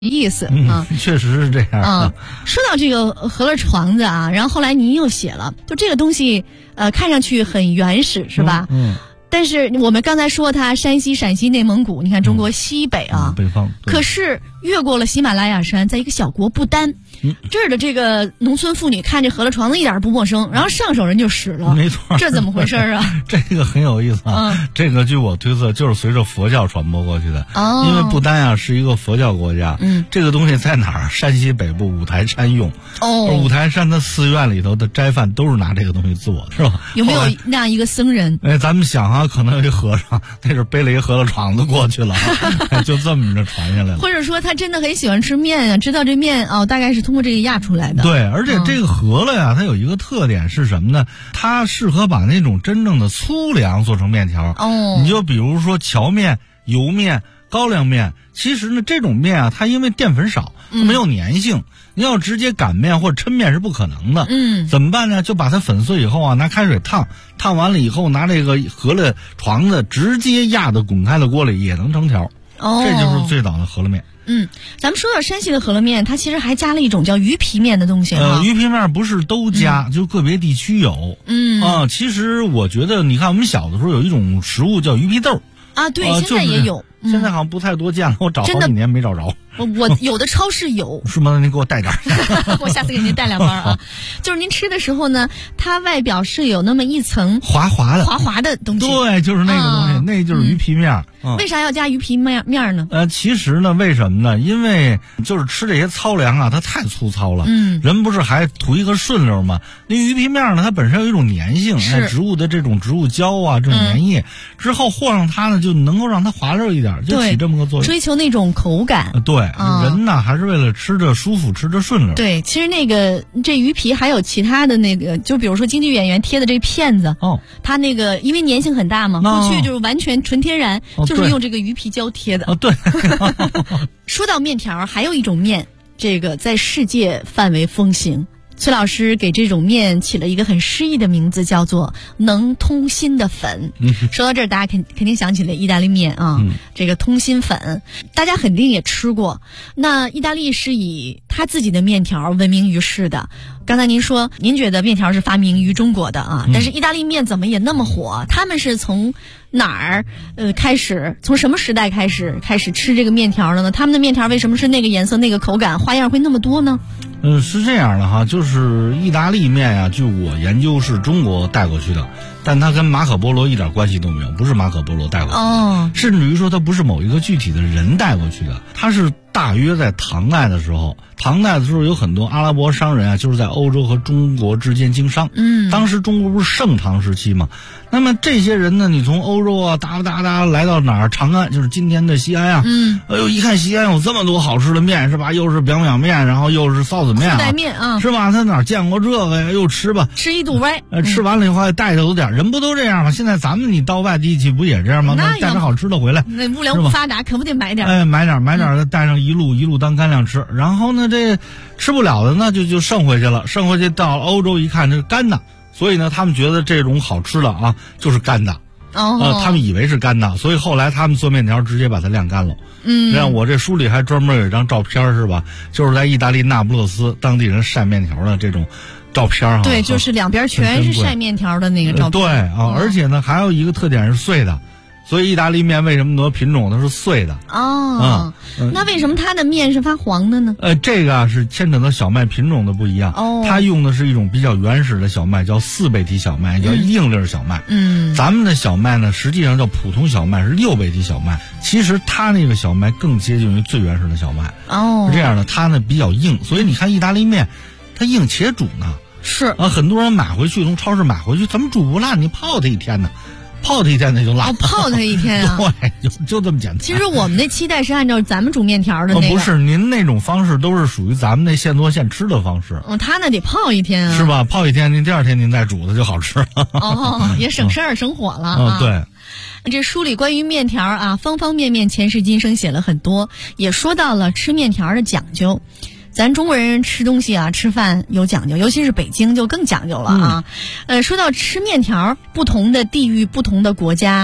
意思啊， 确实是这样啊。说到这个饸饹床子啊，然后后来您又写了，就这个东西，看上去很原始，是吧？但是我们刚才说它山西、陕西、内蒙古，你看中国西北啊， 北方。 可是越过了喜马拉雅山，在一个小国不丹，这儿的这个农村妇女看这饸饹床子一点不陌生，然后上手人就使了。 没错， 这怎么回事啊？ 这个很有意思啊。这个据我推测，就是随着佛教传播过去的。 哦， 因为不丹啊是一个佛教国家。这个东西在哪儿？山西北部五台山用。哦，五台山的寺院里头的斋饭都是拿这个东西做的，是吧？ 有没有那样一个僧人？ 咱们想啊，可能有一和尚，那是背了一饸饹床子过去了，就这么着传下来了。 或者说他真的很喜欢吃面啊，知道这面大概是通过这个压出来的。 对，而且这个饸饹呀，它有一个特点是什么呢？它适合把那种真正的粗粮做成面条。你就比如说荞面、油面、高粱面，其实呢这种面啊，它因为淀粉少，没有粘性，你要直接擀面或者抻面是不可能的。怎么办呢？就把它粉碎以后啊，拿开水烫完了以后，拿这个饸饹床子直接压到滚开的锅里也能成条。这就是最早的饸饹面。 咱们说到山西的饸饹面，它其实还加了一种叫鱼皮面的东西。 鱼皮面不是都加，就个别地区有。其实我觉得，你看我们小的时候有一种食物叫鱼皮豆啊，对，现在也有。 现在好像不太多见了，我找好几年没找着。 我有的超市有。 是吗？您给我带点我下次给您带2包啊。就是您吃的时候呢，它外表是有那么一层滑滑的东西。 对，就是那个东西，那就是鱼皮面。 为啥要加鱼皮面呢？ 其实呢，为什么呢？因为就是吃这些糙粮啊，它太粗糙了。人不是还图一个顺溜吗？那鱼皮面呢，它本身有一种粘性，植物的这种植物胶啊，这种粘液，之后和上它呢，就能够让它滑溜一点，就起这么个作用。 追求那种口感。 对，人呢还是为了吃着舒服，吃着顺溜。 对，其实这鱼皮还有其他的那个，就比如说京剧演员贴的这片子。它那个因为粘性很大嘛，过去就是完全纯天然。就是用这个鱼皮胶贴的。 对。 说到面条，还有一种面，这个在世界范围风行。崔老师给这种面起了一个很诗意的名字，叫做能通心的粉。说到这儿，大家肯定想起了意大利面啊。这个通心粉大家肯定也吃过。那意大利是以他自己的面条闻名于世的。刚才您说您觉得面条是发明于中国的啊，但是意大利面怎么也那么火？他们是从哪儿开始，从什么时代开始吃这个面条的呢？他们的面条为什么是那个颜色那个口感，花样会那么多呢？ 是这样的哈，就是意大利面呀，据我研究是中国带过去的，但它跟马可波罗一点关系都没有，不是马可波罗带过去的。甚至于说它不是某一个具体的人带过去的，它是大约在唐代的时候有很多阿拉伯商人啊，就是在欧洲和中国之间经商。当时中国不是盛唐时期嘛，那么这些人呢，你从欧洲啊哒来到哪儿？长安，就是今天的西安啊。一看西安有这么多好吃的面，是吧？又是表面，然后又是臊子面带面啊， 是吧？他哪见过这个呀？又吃吧， 吃一肚歪。 吃完了以后还带着有点，人不都这样吗？现在咱们你到外地去不也这样吗？那带着好吃的回来， 那物流不发达，可不得买点。 买点的，带上一路当干粮吃。然后呢，这吃不了的呢，就剩回去了。剩回去到欧洲一看，这是干的，所以呢，他们觉得这种好吃的啊，就是干的。他们以为是干的，所以后来他们做面条直接把它晾干了。让我这书里还专门有一张照片，是吧？就是在意大利那不勒斯当地人晒面条的这种照片。 对，就是两边全是晒面条的那个照片。 对啊，而且呢，还有一个特点是碎的。所以意大利面为什么多品种它是碎的？ 那为什么它的面是发黄的呢？ 这个是牵扯到小麦品种的不一样。它用的是一种比较原始的小麦，叫4倍体小麦，叫硬粒小麦。咱们的小麦呢，实际上叫普通小麦，是6倍体小麦。其实它那个小麦更接近于最原始的小麦。是这样的，它呢比较硬，所以你看意大利面，它硬且煮呢。 是啊，很多人买回去从超市买回去，怎么煮不烂？你泡它一天呢？泡它一天那就烂。 泡它一天啊？ 对，就这么简单。 其实我们的期待是按照咱们煮面条的那个。 不是，您那种方式都是属于咱们那现做现吃的方式。 他那得泡一天啊。 是吧？泡一天，您第2天您再煮它就好吃了。 也省事儿省火了。 对。 这书里关于面条啊，方方面面前世今生写了很多，也说到了吃面条的讲究。咱中国人吃东西啊，吃饭有讲究，尤其是北京就更讲究了啊。说到吃面条，不同的地域、不同的国家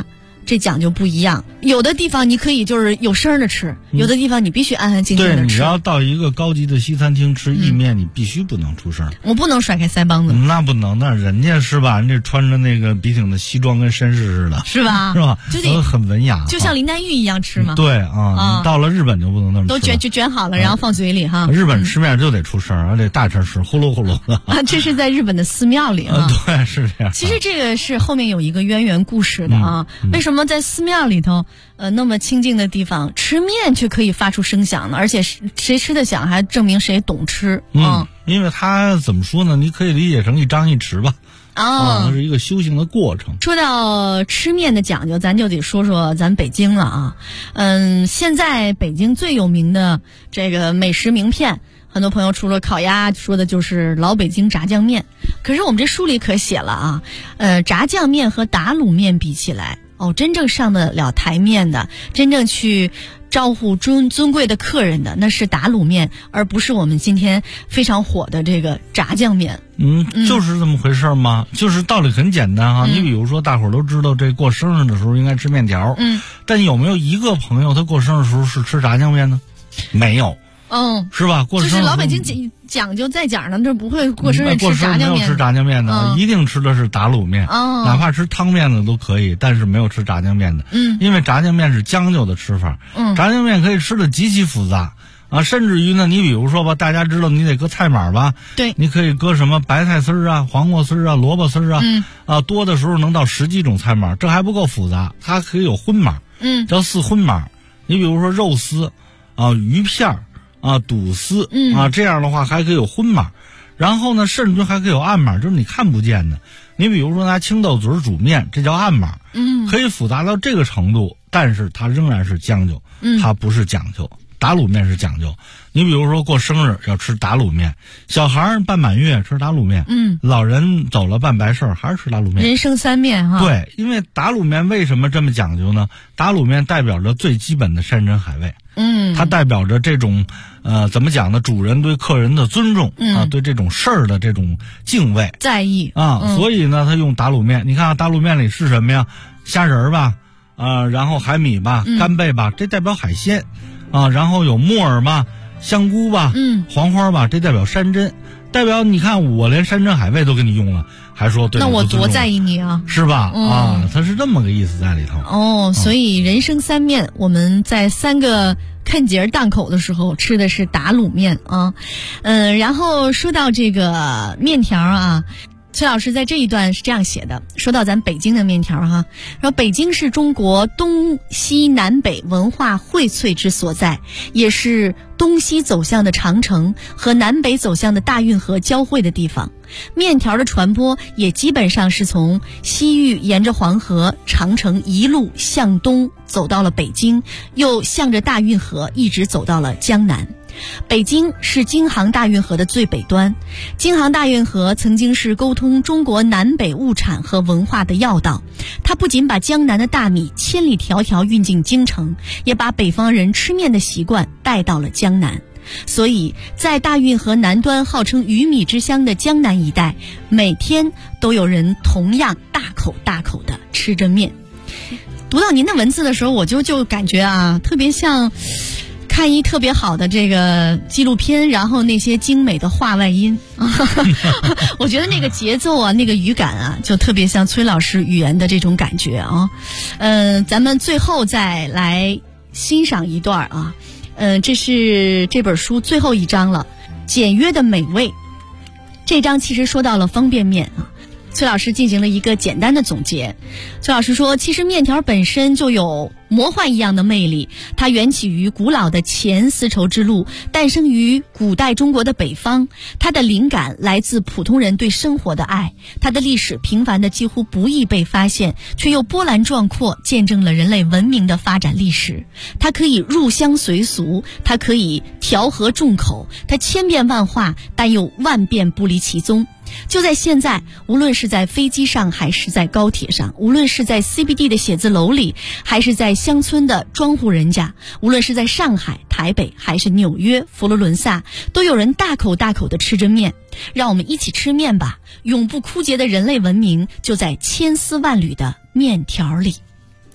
这讲究不一样。有的地方你可以就是有声的吃，有的地方你必须安安静静的吃。 对，你要到一个高级的西餐厅吃意面，你必须不能出声。 我不能甩开腮帮子。 那不能，那人家是吧？人家穿着那个笔挺的西装，跟绅士似的， 是吧？ 是吧？ 就得很文雅， 就像林黛玉一样吃嘛。 对啊，你到了日本就不能那么吃， 都卷好了，然后放嘴里哈。 日本吃面就得出声，而且大声吃，呼噜呼噜的。 这是在日本的寺庙里啊。 对，是这样。 其实这个是后面有一个渊源故事的啊。为什么在寺庙里头，那么清静的地方吃面却可以发出声响呢？而且谁吃得响，还证明谁懂吃啊。 因为它怎么说呢？你可以理解成一张一弛吧。那是一个修行的过程。 说到吃面的讲究，咱就得说说咱北京了啊。现在北京最有名的这个美食名片，很多朋友除了烤鸭说的就是老北京炸酱面。可是我们这书里可写了啊，炸酱面和打卤面比起来，真正上得了台面的，真正去招呼尊贵的客人的，那是打卤面，而不是我们今天非常火的这个炸酱面。 就是这么回事嘛，就是道理很简单哈。你比如说，大伙儿都知道这过生日的时候应该吃面条，但有没有一个朋友他过生日的时候是吃炸酱面呢？没有。是吧？过生日就是老北京讲究在讲呢，这不会过生日吃炸酱面。 没有吃炸酱面的，一定吃的是打卤面，哪怕吃汤面的都可以，但是没有吃炸酱面的。因为炸酱面是将就的吃法，炸酱面可以吃的极其复杂啊，甚至于呢，你比如说吧，大家知道你得搁菜码吧， 对， 你可以搁什么白菜丝儿啊、黄瓜丝儿啊、萝卜丝儿啊，多的时候能到10几种菜码，这还不够复杂，它可以有荤码，叫4荤码。你比如说肉丝啊、鱼片儿。肚丝这样的话还可以有荤码，然后呢，甚至还可以有暗码，就是你看不见的。你比如说拿青豆嘴煮面，这叫暗码，可以复杂到这个程度，但是它仍然是将就，它不是讲究。打卤面是讲究，你比如说过生日要吃打卤面，小孩办满月吃打卤面，老人走了办白事还是吃打卤面， 人生3面哈。 对，因为打卤面为什么这么讲究呢？打卤面代表着最基本的山珍海味，它代表着这种怎么讲呢？主人对客人的尊重对这种事儿的这种敬畏在意所以呢，他用打卤面。你看打卤面里是什么呀？虾仁吧，然后海米吧，干贝吧，这代表海鲜。然后有木耳吧，香菇吧，黄花吧，这代表山珍，代表你看我连山珍海味都给你用了，还说对， 那我多在意你啊， 是吧？它是这么个意思在里头。所以人生3面，我们在3个看节档口的时候吃的是打卤面啊。然后说到这个面条啊。崔老师在这一段是这样写的，说到咱北京的面条哈，说北京是中国东西南北文化荟萃之所在，也是东西走向的长城和南北走向的大运河交汇的地方。面条的传播也基本上是从西域沿着黄河、长城一路向东走到了北京，又向着大运河一直走到了江南。北京是京杭大运河的最北端，京杭大运河曾经是沟通中国南北物产和文化的要道，它不仅把江南的大米千里迢迢运进京城，也把北方人吃面的习惯带到了江南。所以在大运河南端号称鱼米之乡的江南一带，每天都有人同样大口大口地吃着面。读到您的文字的时候，我就感觉特别像看一特别好的这个纪录片，然后那些精美的话外音我觉得那个节奏那个语感就特别像崔老师语言的这种感觉咱们最后再来欣赏一段这是这本书最后一章了，简约的美味。这章其实说到了方便面崔老师进行了一个简单的总结。崔老师说，其实面条本身就有魔幻一样的魅力，它缘起于古老的前丝绸之路，诞生于古代中国的北方，它的灵感来自普通人对生活的爱，它的历史平凡的几乎不易被发现，却又波澜壮阔，见证了人类文明的发展历史。它可以入乡随俗，它可以调和众口，它千变万化，但又万变不离其宗。就在现在，无论是在飞机上还是在高铁上，无论是在 CBD 的写字楼里还是在乡村的庄户人家，无论是在上海、台北还是纽约、佛罗伦萨，都有人大口大口地吃着面。让我们一起吃面吧，永不枯竭的人类文明就在千丝万缕的面条里。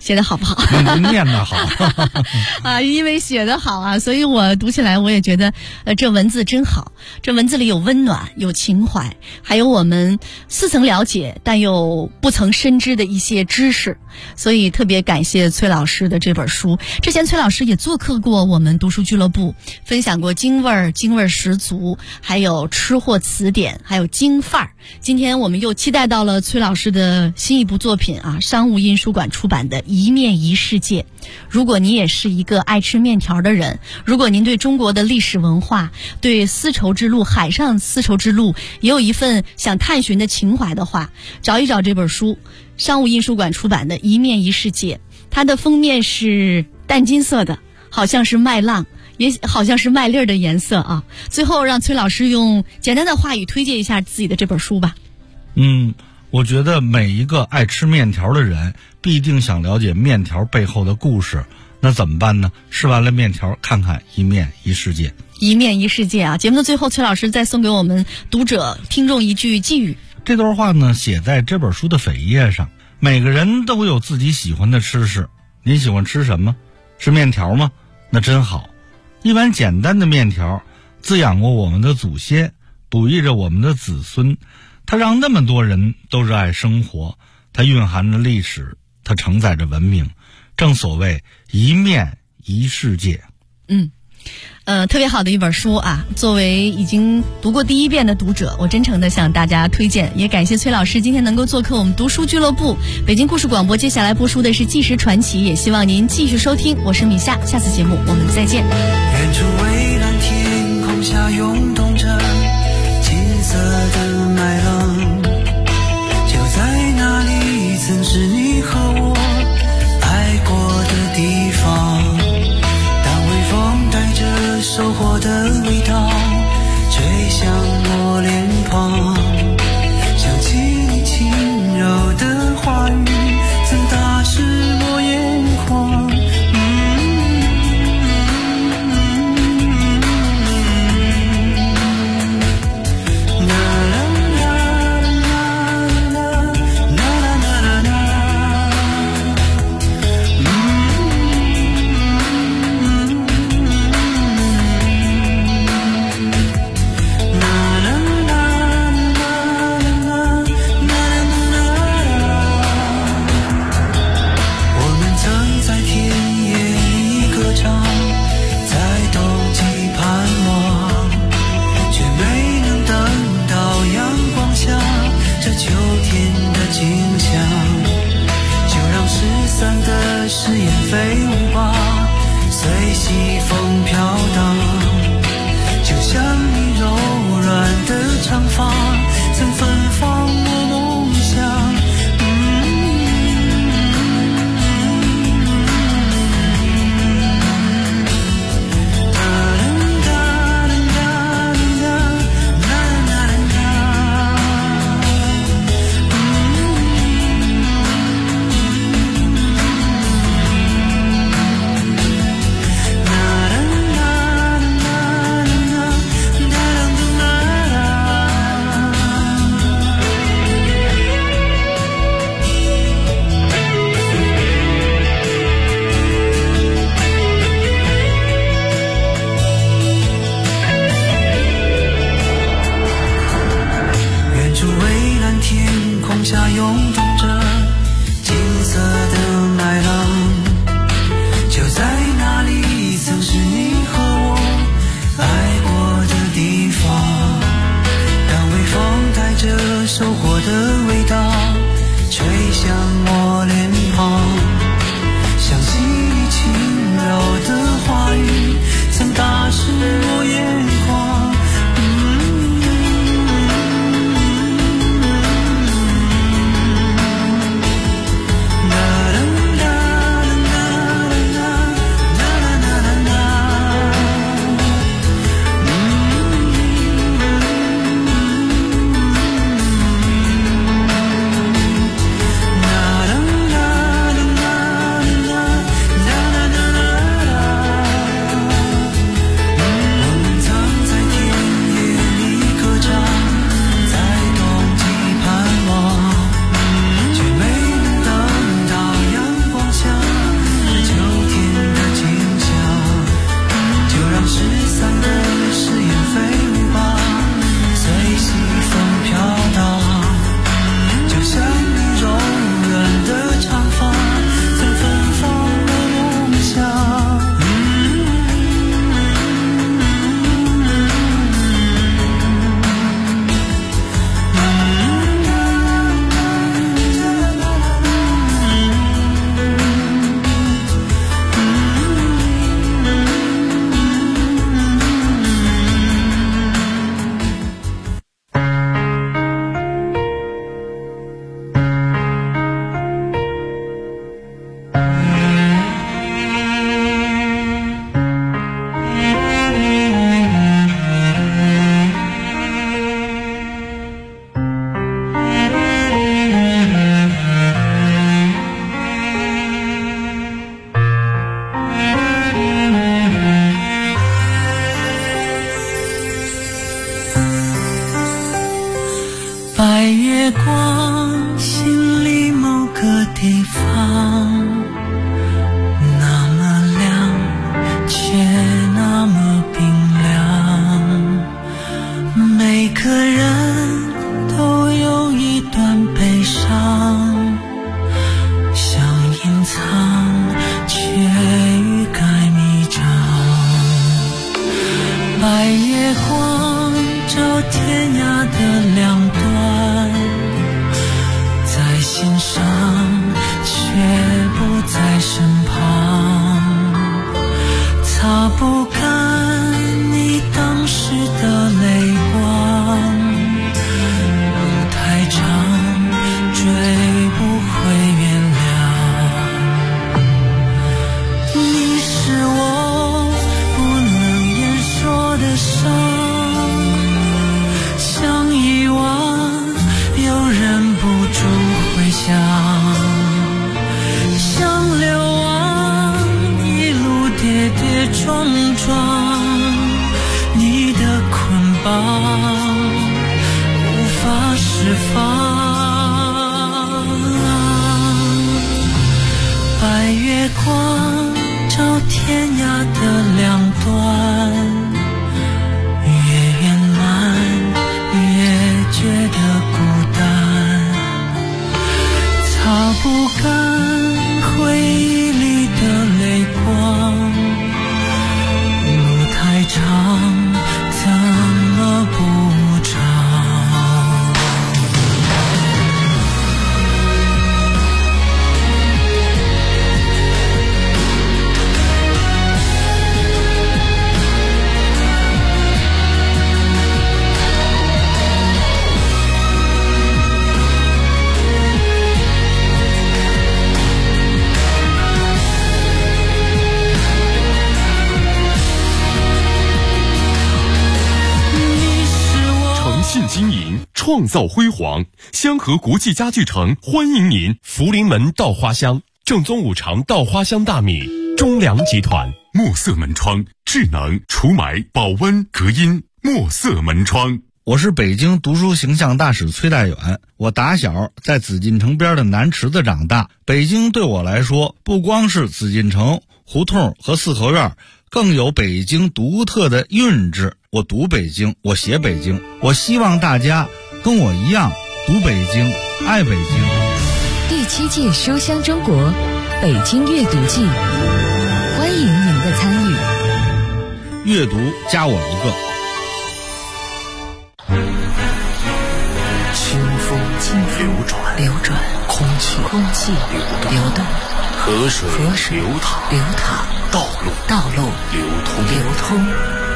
写的好不好？ 念得好啊，因为写得好啊，所以我读起来我也觉得，这文字真好。这文字里有温暖，有情怀，还有我们似曾了解但又不曾深知的一些知识。所以特别感谢崔老师的这本书。之前崔老师也做客过我们读书俱乐部，分享过京味儿十足，还有吃货词典，还有京范儿。今天我们又期待到了崔老师的新一部作品啊，商务印书馆出版的《一面一世界》。如果你也是一个爱吃面条的人，如果您对中国的历史文化，对丝绸之路、海上丝绸之路也有一份想探寻的情怀的话，找一找这本书，商务印书馆出版的《一面一世界》。它的封面是淡金色的，好像是麦浪，也好像是麦粒儿的颜色啊。最后让崔老师用简单的话语推荐一下自己的这本书吧。 我觉得每一个爱吃面条的人必定想了解面条背后的故事，那怎么办呢？吃完了面条，看看一面一世界。 一面一世界啊！节目的最后，崔老师再送给我们读者听众一句寄语。 这段话呢，写在这本书的扉页上。每个人都有自己喜欢的吃食，您喜欢吃什么？是面条吗？那真好。一碗简单的面条，滋养过我们的祖先，哺育着我们的子孙。它让那么多人都热爱生活，它蕴含着历史，它承载着文明。正所谓一面一世界。 特别好的一本书啊！作为已经读过第一遍的读者，我真诚的向大家推荐，也感谢崔老师今天能够做客我们读书俱乐部。北京故事广播接下来播出的是《纪实传奇》，也希望您继续收听。我是米夏，下次节目我们再见。 远处蔚蓝天空下涌动着金色的麦浪，就在那里曾是你和我爱过的地方。当微风带着收获的味道吹向我脸庞，想起你轻柔的话语曾打湿我眼眶。誓言飞舞吧，随西风飘荡，就像你柔软的长发曾芬芳我梦想。下涌动着金色的麦浪，就在那里曾是你和我爱过的地方。当微风带着收获的味道吹向我脸庞，想起你轻柔的话语曾打湿我眼眶。我们月光，心里某个地方那么亮，却那么冰凉。每个人都有一段悲伤，想隐藏，却欲盖弥彰。白月光照天涯的两端，在心上却不在身旁，擦不干你当时的泪光，路太长追不回原谅。你是我不能言说的伤，想遗忘又忍不住回想，想流亡一路跌跌撞撞，你的捆绑无法释放。白月光照天涯的两端，越圆满越觉得孤单，擦不干回忆里的泪光，路太长怎么不长。 经营创造辉煌，香河国际家具城欢迎您！福临门稻花香，正宗五常稻花香大米，中粮集团墨色门窗，智能除霾保温隔音，墨色门窗。 我是北京读书形象大使崔代远，我打小在紫禁城边的南池子长大。北京对我来说，不光是紫禁城、胡同和四合院，更有北京独特的韵致。我读北京，我写北京，我希望大家跟我一样读北京，爱北京。 第7届书香中国北京阅读季，欢迎您的参与。 阅读加我一个。 清风流转，空气流动，河水流淌，道路流通。